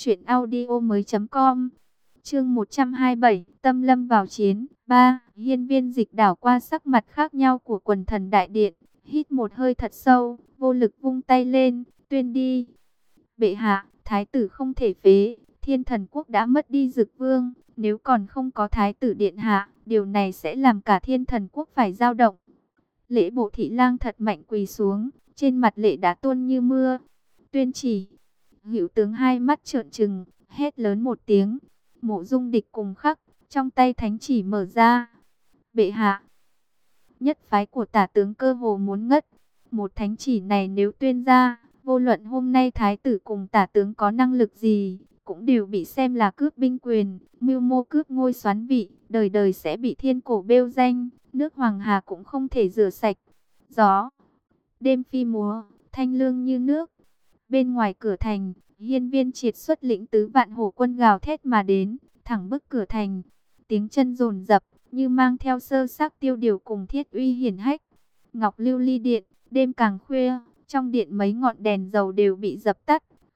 truyệnaudiomoi.com. Chương 127, Tâm Lâm vào chiến 3. Hiên Viên Dịch đảo qua sắc mặt khác nhau của quần thần đại điện, hít một hơi thật sâu, vô lực vung tay lên, tuyên đi. Bệ hạ, thái tử không thể phế, Thiên Thần quốc đã mất đi Dực Vương, nếu còn không có thái tử điện hạ, điều này sẽ làm cả Thiên Thần quốc phải dao động. Lễ bộ thị lang thật mạnh quỳ xuống, trên mặt lệ đã tuôn như mưa. Tuyên chỉ. Hữu tướng hai mắt trợn trừng, hét lớn một tiếng. Mộ Dung Địch cùng khắc, trong tay thánh chỉ mở ra. Bệ hạ, nhất phái của tả tướng cơ hồ muốn ngất. Một thánh chỉ này nếu tuyên ra, vô luận hôm nay thái tử cùng tả tướng có năng lực gì, cũng đều bị xem là cướp binh quyền, mưu mô cướp ngôi soán vị, đời đời sẽ bị thiên cổ bêu danh, nước Hoàng Hà cũng không thể rửa sạch. Gió đêm phi múa, thanh lương như nước. Bên ngoài cửa thành, Hiên Viên Triệt xuất lĩnh tứ vạn hổ quân gào thét mà đến, thẳng bức cửa thành. Tiếng chân dồn dập, như mang theo sơ xác tiêu điều cùng thiết uy hiển hách. Ngọc Lưu Ly Điện, đêm càng khuya, trong điện mấy ngọn đèn dầu đều bị dập tắt,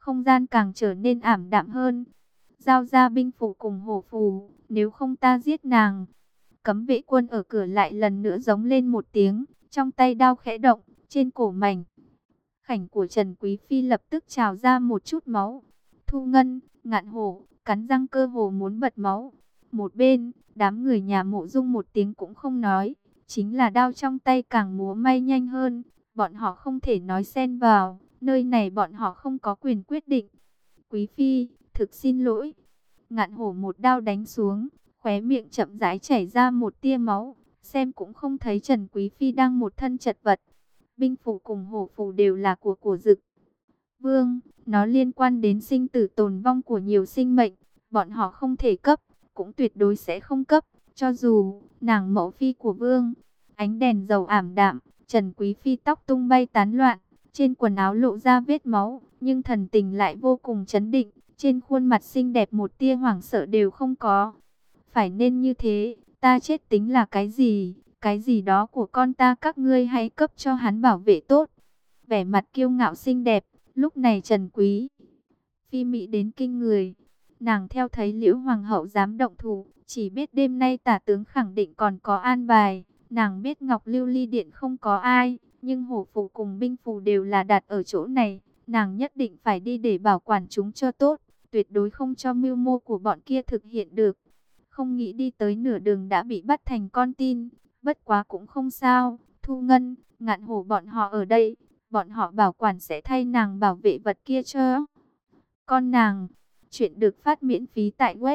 không gian càng trở nên ảm đạm hơn. Giao ra binh phủ cùng hổ phù, nếu không ta giết nàng. Cấm vệ quân ở cửa lại lần nữa giống lên một tiếng, trong tay đao khẽ động, trên cổ mảnh khảnh của Trần Quý Phi lập tức trào ra một chút máu. Thu Ngân, Ngạn Hổ, cắn răng cơ hồ muốn bật máu. Một bên, đám người nhà Mộ Dung một tiếng cũng không nói, chính là đao trong tay càng múa may nhanh hơn. Bọn họ không thể nói xen vào, nơi này bọn họ không có quyền quyết định. Quý Phi, thực xin lỗi. Ngạn Hổ một đao đánh xuống, khóe miệng chậm rãi chảy ra một tia máu, xem cũng không thấy Trần Quý Phi đang một thân chật vật. Binh phủ cùng hổ phù đều là của Dực Vương, nó liên quan đến sinh tử tồn vong của nhiều sinh mệnh, bọn họ không thể cấp, cũng tuyệt đối sẽ không cấp, cho dù nàng mẫu phi của Vương. Ánh đèn dầu ảm đạm, Trần Quý Phi tóc tung bay tán loạn, trên quần áo lộ ra vết máu, nhưng thần tình lại vô cùng trấn định, trên khuôn mặt xinh đẹp một tia hoảng sợ đều không có. Phải nên như thế, ta chết tính là cái gì? Cái gì đó của con ta các ngươi hãy cấp cho hắn bảo vệ tốt. Vẻ mặt kiêu ngạo xinh đẹp, lúc này Trần Quý Phi mỹ đến kinh người. Nàng theo thấy Liễu Hoàng hậu dám động thủ, chỉ biết đêm nay tả tướng khẳng định còn có an bài. Nàng biết Ngọc Lưu Ly Điện không có ai, nhưng hổ phủ cùng binh phủ đều là đặt ở chỗ này. Nàng nhất định phải đi để bảo quản chúng cho tốt, tuyệt đối không cho mưu mô của bọn kia thực hiện được. Không nghĩ đi tới nửa đường đã bị bắt thành con tin. Bất quá cũng không sao, Thu Ngân, Ngạn Hổ bọn họ ở đây, bọn họ bảo quản sẽ thay nàng bảo vệ vật kia cho con nàng. Chuyện được phát miễn phí tại web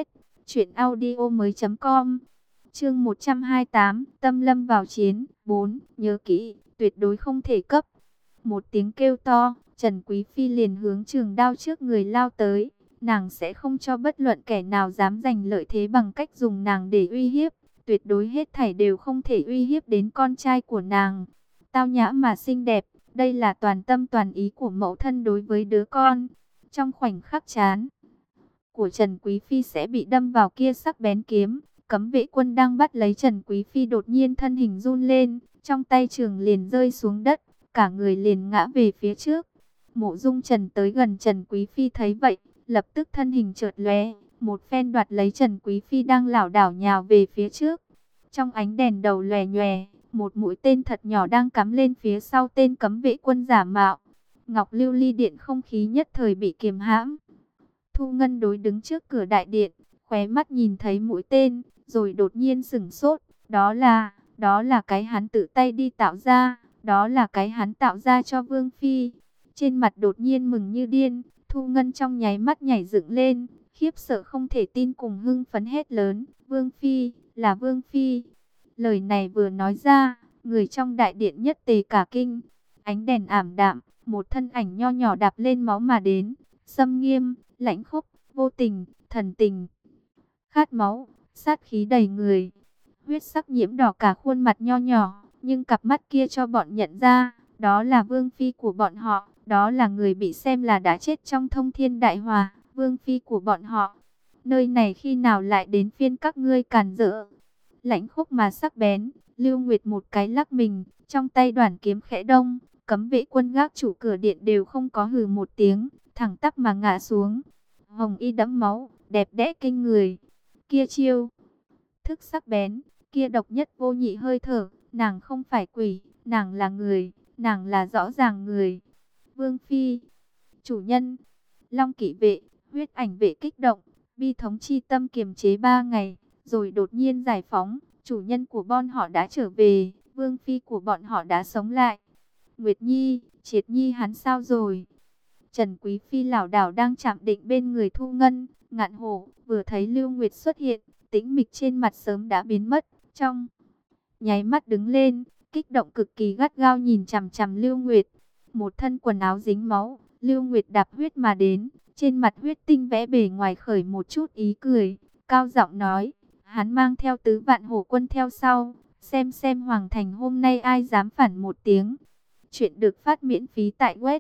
truyệnaudiomoi.com. Chương 128, Tâm Lâm vào chiến. 4. Nhớ kỹ, tuyệt đối không thể cấp. Một tiếng kêu to, Trần Quý Phi liền hướng trường đao trước người lao tới. Nàng sẽ không cho bất luận kẻ nào dám giành lợi thế bằng cách dùng nàng để uy hiếp. Tuyệt đối hết thảy đều không thể uy hiếp đến con trai của nàng. Tao nhã mà xinh đẹp, đây là toàn tâm toàn ý của mẫu thân đối với đứa con. Trong khoảnh khắc chán của Trần Quý Phi sẽ bị đâm vào kia sắc bén kiếm, cấm vệ quân đang bắt lấy Trần Quý Phi đột nhiên thân hình run lên, trong tay trường liền rơi xuống đất, cả người liền ngã về phía trước. Mộ Dung Trần tới gần Trần Quý Phi thấy vậy, lập tức thân hình chợt lóe, một phen đoạt lấy Trần Quý Phi đang lảo đảo nhào về phía trước. Trong ánh đèn đầu lòe nhòe, một mũi tên thật nhỏ đang cắm lên phía sau tên cấm vệ quân giả mạo. Ngọc Lưu Ly Điện không khí nhất thời bị kiềm hãm. Thu Ngân đối đứng trước cửa đại điện, khóe mắt nhìn thấy mũi tên, rồi đột nhiên sửng sốt. Đó là cái hắn tự tay đi tạo ra, đó là cái hắn tạo ra cho Vương Phi. Trên mặt đột nhiên mừng như điên, Thu Ngân trong nháy mắt nhảy dựng lên, khiếp sợ không thể tin cùng hưng phấn hét lớn, Vương Phi, là Vương Phi. Lời này vừa nói ra, người trong đại điện nhất tề cả kinh. Ánh đèn ảm đạm, một thân ảnh nho nhỏ đạp lên máu mà đến, xâm nghiêm, lãnh khốc, vô tình, thần tình, khát máu, sát khí đầy người. Huyết sắc nhiễm đỏ cả khuôn mặt nho nhỏ, nhưng cặp mắt kia cho bọn nhận ra, đó là Vương Phi của bọn họ, đó là người bị xem là đã chết trong Thông Thiên Đại Hòa, Vương Phi của bọn họ. Nơi này khi nào lại đến phiên các ngươi càn rỡ? Lãnh khốc mà sắc bén, Lưu Nguyệt một cái lắc mình, trong tay đoản kiếm khẽ đông, cấm vệ quân gác chủ cửa điện đều không có hừ một tiếng, thẳng tắp mà ngã xuống. Hồng y đẫm máu, đẹp đẽ kinh người. Kia chiêu thức sắc bén, kia độc nhất vô nhị hơi thở, nàng không phải quỷ, nàng là người, nàng là rõ ràng người. Vương Phi, chủ nhân, Long Kỵ vệ, huyết ảnh vệ kích động, bi thống chi tâm kiềm chế 3 ngày, rồi đột nhiên giải phóng, chủ nhân của bọn họ đã trở về, Vương Phi của bọn họ đã sống lại. Nguyệt Nhi, Triệt Nhi hắn sao rồi? Trần Quý Phi lảo đảo đang chạm định bên người Thu Ngân, Ngạn Hổ, vừa thấy Lưu Nguyệt xuất hiện, tĩnh mịch trên mặt sớm đã biến mất, trong nháy mắt đứng lên, kích động cực kỳ gắt gao nhìn chằm chằm Lưu Nguyệt. Một thân quần áo dính máu, Lưu Nguyệt đạp huyết mà đến, trên mặt huyết tinh vẽ bề ngoài khởi một chút ý cười, cao giọng nói, hắn mang theo tứ vạn hổ quân theo sau, xem Hoàng Thành hôm nay ai dám phản một tiếng. Chuyện được phát miễn phí tại web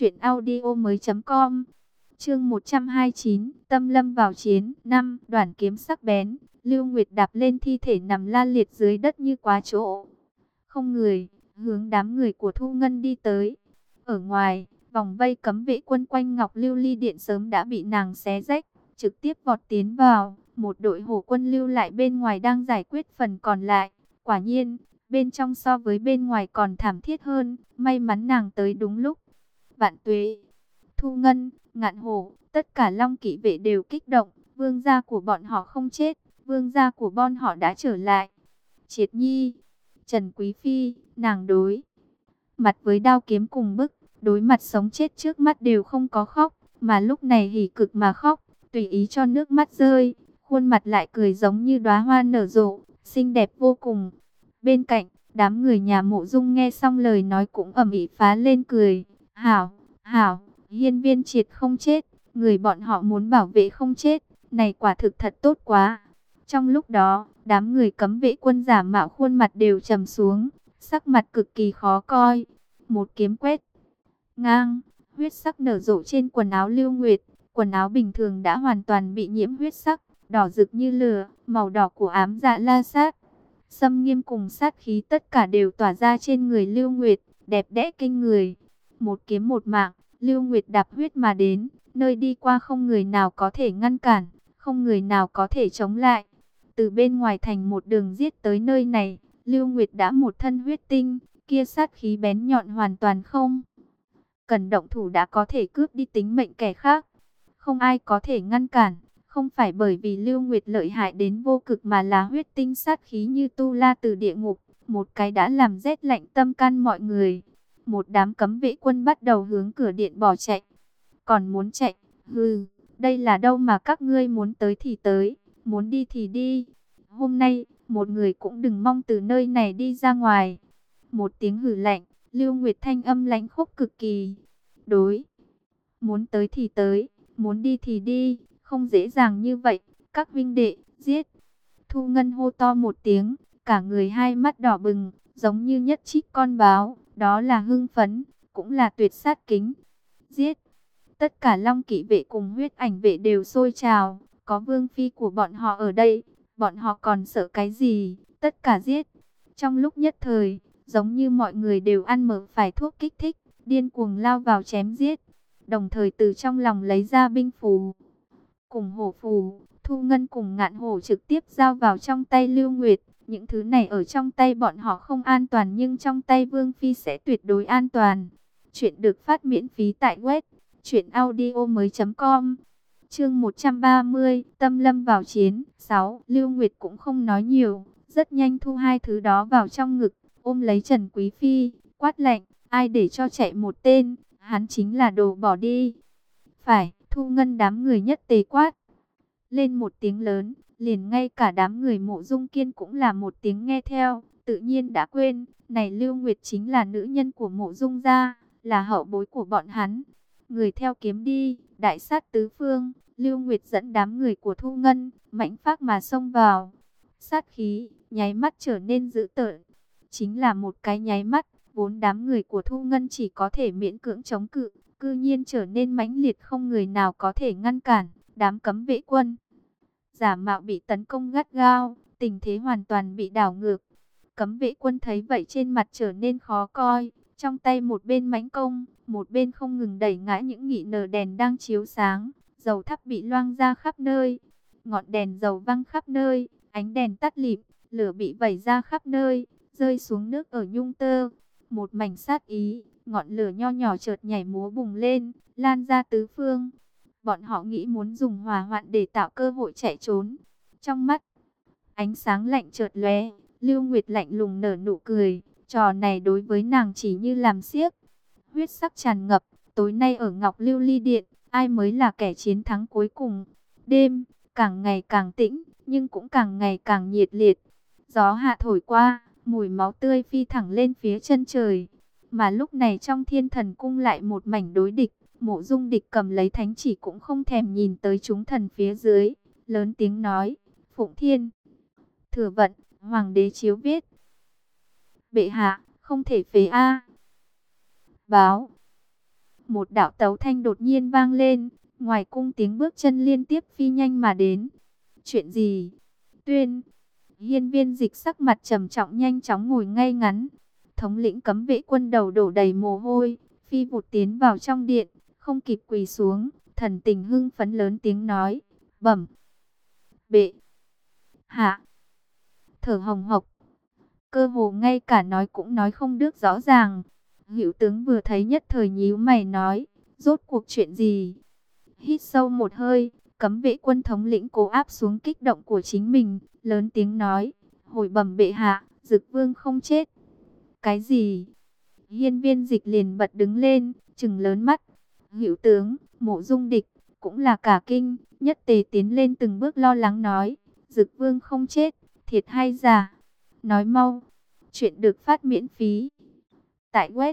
truyệnaudiomoi.com. Chương 129, Tâm Lâm vào chiến. 5. Đoản kiếm sắc bén, Lưu Nguyệt đạp lên thi thể nằm la liệt dưới đất như quá chỗ không người, hướng đám người của Thu Ngân đi tới. Ở ngoài, Vòng vây cấm vệ quân quanh Ngọc Lưu Ly Điện sớm đã bị nàng xé rách, trực tiếp vọt tiến vào. Một đội hổ quân lưu lại bên ngoài đang giải quyết phần còn lại. Quả nhiên, bên trong so với bên ngoài còn thảm thiết hơn. May mắn nàng tới đúng lúc. Vạn Tuế, Thu Ngân, Ngạn Hổ, tất cả Long Kỵ vệ đều kích động. Vương gia của bọn họ không chết, vương gia của bọn họ đã trở lại. Triệt Nhi, Trần Quý Phi, nàng đối mặt với đao kiếm cùng bức, đối mặt sống chết trước mắt đều không có khóc, mà lúc này hỉ cực mà khóc, tùy ý cho nước mắt rơi, khuôn mặt lại cười giống như đóa hoa nở rộ, xinh đẹp vô cùng. Bên cạnh, đám người nhà Mộ Dung nghe xong lời nói cũng ầm ĩ phá lên cười. Hảo, hảo, hiên viên triệt không chết, người bọn họ muốn bảo vệ không chết, này quả thực thật tốt quá. Trong lúc đó, đám người cấm vệ quân giả mạo khuôn mặt đều trầm xuống, sắc mặt cực kỳ khó coi. Một kiếm quét ngang, huyết sắc nở rộ trên quần áo Lưu Nguyệt. Quần áo bình thường đã hoàn toàn bị nhiễm huyết sắc, đỏ rực như lửa, màu đỏ của ám dạ la sát. Xâm nghiêm cùng sát khí tất cả đều tỏa ra trên người Lưu Nguyệt, đẹp đẽ kinh người. Một kiếm một mạng, Lưu Nguyệt đạp huyết mà đến, nơi đi qua không người nào có thể ngăn cản, không người nào có thể chống lại. Từ bên ngoài thành một đường giết tới nơi này, Lưu Nguyệt đã một thân huyết tinh, kia sát khí bén nhọn hoàn toàn không cần động thủ đã có thể cướp đi tính mệnh kẻ khác. Không ai có thể ngăn cản, không phải bởi vì Lưu Nguyệt lợi hại đến vô cực mà là huyết tinh sát khí như tu la từ địa ngục, một cái đã làm rét lạnh tâm can mọi người. Một đám cấm vệ quân bắt đầu hướng cửa điện bỏ chạy. Còn muốn chạy, hừ, đây là đâu mà các ngươi muốn tới thì tới, muốn đi thì đi. Hôm nay, một người cũng đừng mong từ nơi này đi ra ngoài. Một tiếng hừ lạnh, Lưu Nguyệt thanh âm lãnh khốc cực kỳ. Đối, muốn tới thì tới, muốn đi thì đi, không dễ dàng như vậy, các huynh đệ, giết. Thu Ngân hô to một tiếng, cả người hai mắt đỏ bừng, giống như nhất trích con báo, đó là hưng phấn, cũng là tuyệt sát kính. Giết. Tất cả Long Kỵ vệ cùng Huyết Ảnh vệ đều sôi trào, có vương phi của bọn họ ở đây, bọn họ còn sợ cái gì, tất cả giết. Trong lúc nhất thời, giống như mọi người đều ăn mở phải thuốc kích thích, điên cuồng lao vào chém giết, đồng thời từ trong lòng lấy ra binh phù cùng hổ phù. Thu Ngân cùng Ngạn Hổ trực tiếp giao vào trong tay Lưu Nguyệt. Những thứ này ở trong tay bọn họ không an toàn, nhưng trong tay Vương Phi sẽ tuyệt đối an toàn. Chuyện được phát miễn phí tại web truyệnaudiomoi.com. Chương 130, Tâm Lâm vào chiến. 6. Lưu Nguyệt cũng không nói nhiều, rất nhanh thu hai thứ đó vào trong ngực, ôm lấy Trần Quý Phi, quát lạnh, ai để cho chạy một tên, hắn chính là đồ bỏ đi. Phải, Thu Ngân đám người nhất tề quát lên một tiếng lớn, liền ngay cả đám người Mộ Dung Kiên cũng là một tiếng nghe theo, tự nhiên đã quên, này Lưu Nguyệt chính là nữ nhân của Mộ Dung gia, là hậu bối của bọn hắn. Người theo kiếm đi, đại sát tứ phương. Lưu Nguyệt dẫn đám người của Thu Ngân, mãnh phác mà xông vào. Sát khí, nháy mắt trở nên dữ tợn. Chính là một cái nháy mắt, vốn đám người của Thu Ngân chỉ có thể miễn cưỡng chống cự, cư nhiên trở nên mãnh liệt không người nào có thể ngăn cản. Đám cấm vệ quân giả mạo bị tấn công gắt gao, tình thế hoàn toàn bị đảo ngược. Cấm vệ quân thấy vậy trên mặt trở nên khó coi, trong tay một bên mãnh công, một bên không ngừng đẩy ngã những nghị nở đèn đang chiếu sáng, dầu thắp bị loang ra khắp nơi, ngọn đèn dầu văng khắp nơi, ánh đèn tắt lịm, lửa bị vẩy ra khắp nơi, rơi xuống nước ở nhung tơ. Một mảnh sát ý, ngọn lửa nho nhỏ chợt nhảy múa bùng lên, lan ra tứ phương. Bọn họ nghĩ muốn dùng hỏa hoạn để tạo cơ hội chạy trốn. Trong mắt, ánh sáng lạnh chợt lóe, Lưu Nguyệt lạnh lùng nở nụ cười, trò này đối với nàng chỉ như làm xiếc. Huyết sắc tràn ngập, tối nay ở Ngọc Lưu Ly Điện, ai mới là kẻ chiến thắng cuối cùng. Đêm, càng ngày càng tĩnh, nhưng cũng càng ngày càng nhiệt liệt. Gió hạ thổi qua, mùi máu tươi phi thẳng lên phía chân trời. Mà lúc này trong Thiên Thần Cung lại một mảnh đối địch. Mộ Dung Địch cầm lấy thánh chỉ cũng không thèm nhìn tới chúng thần phía dưới, lớn tiếng nói, Phụng Thiên, Thừa Vận, Hoàng đế chiếu viết. Bệ hạ, không thể phế a. Báo. Một đạo tấu thanh đột nhiên vang lên, ngoài cung tiếng bước chân liên tiếp phi nhanh mà đến. Chuyện gì? Tuyên. Hiên Viên Dịch sắc mặt trầm trọng nhanh chóng ngồi ngay ngắn. Thống lĩnh cấm vệ quân đầu đổ đầy mồ hôi, phi vụt tiến vào trong điện, không kịp quỳ xuống, thần tình hưng phấn lớn tiếng nói, bẩm bệ hạ. Thở hồng hộc, cơ hồ ngay cả nói cũng nói không được rõ ràng. Hữu tướng vừa thấy nhất thời nhíu mày nói, rốt cuộc chuyện gì? Hít sâu một hơi, cấm vệ quân thống lĩnh cố áp xuống kích động của chính mình, lớn tiếng nói, hồi bẩm bệ hạ, Dực Vương không chết. Cái gì? Hiên Viên Dịch liền bật đứng lên, trừng lớn mắt. Hữu tướng, Mộ Dung Địch cũng là cả kinh, nhất tề tiến lên từng bước lo lắng nói, Dực Vương không chết, thiệt hay giả? Nói mau. Chuyện được phát miễn phí tại web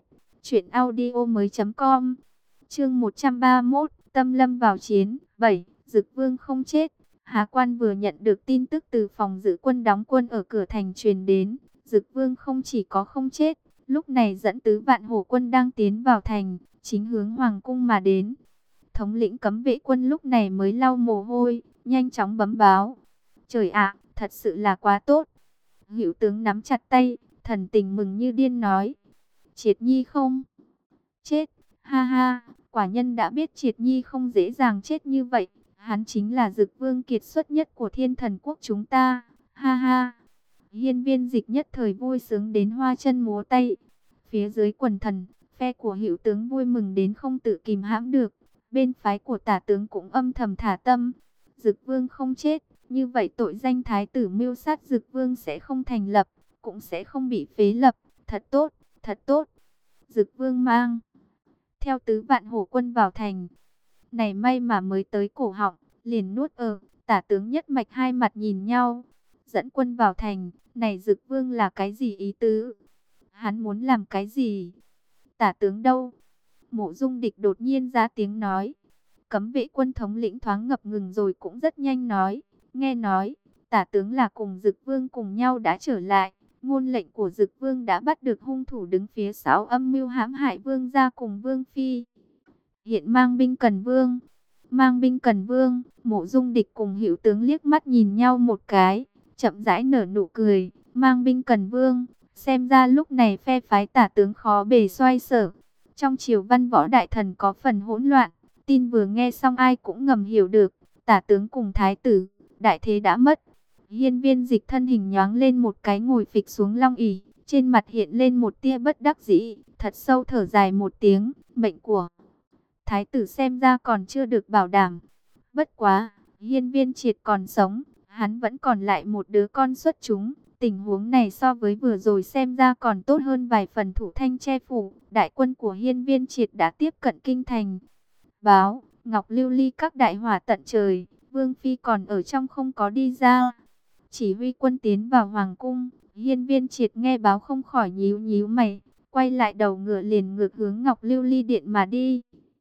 truyệnaudiomoi.com. Chương 131, Tâm Lâm vào chiến. 7. Dực Vương không chết. Hà Quan vừa nhận được tin tức từ phòng giữ quân đóng quân ở cửa thành truyền đến, Dực Vương không chỉ có không chết, lúc này dẫn tứ vạn hổ quân đang tiến vào thành, chính hướng hoàng cung mà đến. Thống lĩnh cấm vệ quân lúc này mới lau mồ hôi, nhanh chóng bấm báo. Trời ạ, thật sự là quá tốt. Hữu tướng nắm chặt tay, thần tình mừng như điên nói, Triệt Nhi không chết, ha ha, quả nhân đã biết Triệt Nhi không dễ dàng chết như vậy, hắn chính là Dực Vương kiệt xuất nhất của Thiên Thần Quốc chúng ta, ha ha. Hiên Viên Dịch nhất thời vui sướng đến hoa chân múa tay. Phía dưới quần thần, phe của Hữu tướng vui mừng đến không tự kìm hãm được, bên phái của Tả tướng cũng âm thầm thả tâm. Dực Vương không chết, như vậy tội danh thái tử mưu sát Dực Vương sẽ không thành lập, cũng sẽ không bị phế lập. Thật tốt, thật tốt. Dực Vương mang theo tứ vạn hổ quân vào thành. Này may mà mới tới cổ họng, liền nuốt ở. Tả tướng nhất mạch hai mặt nhìn nhau. Dẫn quân vào thành, này Dực Vương là cái gì ý tứ? Hắn muốn làm cái gì? Tả tướng đâu? Mộ Dung Địch đột nhiên ra tiếng nói. Cấm vệ quân thống lĩnh thoáng ngập ngừng rồi cũng rất nhanh nói. Nghe nói, tả tướng là cùng Dực Vương cùng nhau đã trở lại. Ngôn lệnh của Dực Vương đã bắt được hung thủ đứng phía sau âm mưu hãm hại Vương gia cùng Vương phi. Hiện mang binh cần Vương. Mang binh cần Vương. Mộ Dung Địch cùng Hữu tướng liếc mắt nhìn nhau một cái, chậm rãi nở nụ cười. Mang binh cần Vương. Xem ra lúc này phe phái tả tướng khó bề xoay sở. Trong triều văn võ đại thần có phần hỗn loạn. Tin vừa nghe xong ai cũng ngầm hiểu được. Tả tướng cùng thái tử, đại thế đã mất. Hiên Viên Dịch thân hình nhoáng lên một cái ngồi phịch xuống long ỷ, trên mặt hiện lên một tia bất đắc dĩ, thật sâu thở dài một tiếng, mệnh của thái tử xem ra còn chưa được bảo đảm. Bất quá, Hiên Viên Triệt còn sống, hắn vẫn còn lại một đứa con xuất chúng, tình huống này so với vừa rồi xem ra còn tốt hơn vài phần. Thủ Thanh che phủ, đại quân của Hiên Viên Triệt đã tiếp cận kinh thành. Báo, Ngọc Lưu Ly các đại hỏa tận trời, Vương phi còn ở trong không có đi ra. Chỉ huy quân tiến vào hoàng cung, Hiên Viên Triệt nghe báo không khỏi nhíu nhíu mày, quay lại đầu ngựa liền ngược hướng Ngọc Lưu Ly điện mà đi.